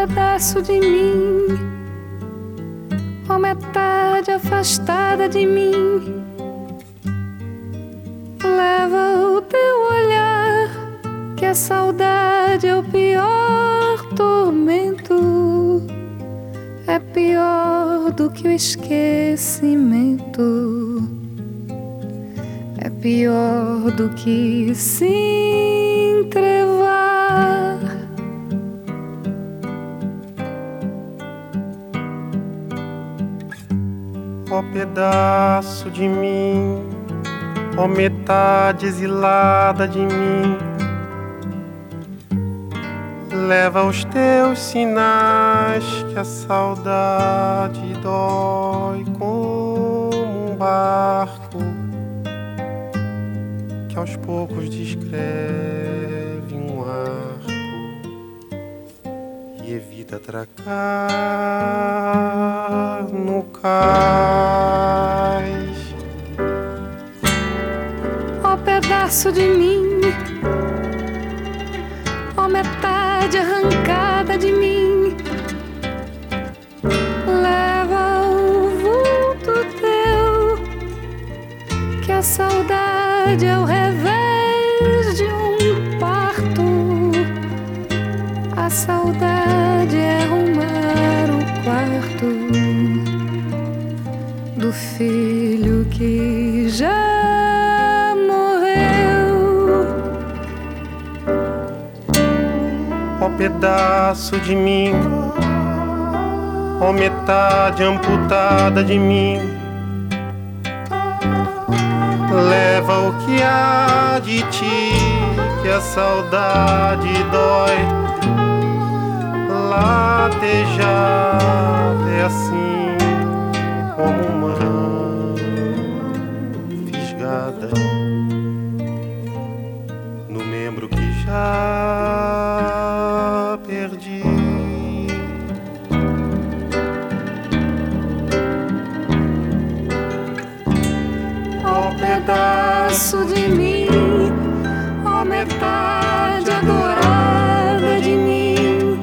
pedaço de mim, ó metade afastada de mim, leva o teu olhar, que a saudade é o pior tormento, é pior do que o esquecimento, é pior do que se entrevar. Ó pedaço de mim, ó metade exilada de mim, leva os teus sinais, que a saudade dói como um barco que aos poucos descreve um arco e evita atracar no cais. Ó pedaço de mim, ó metade arrancada de mim, leva o vulto teu, que a saudade é o revés de um parto, a saudade é arrumar o quarto do filho que já morreu. Ó pedaço de mim, ó metade amputada de mim, leva o que há de ti, que a saudade dói. Latejada é assim como mão fisgada no membro que já perdi. Ó pedaço de mim, ó metade adorada de mim,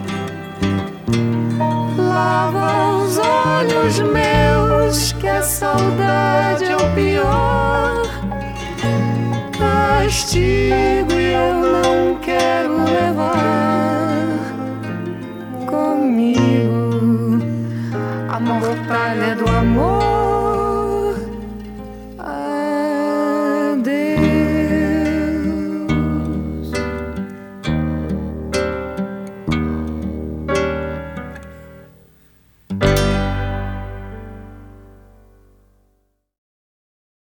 lava os olhos meus, que a saudade é o pior castigo e eu não quero levar.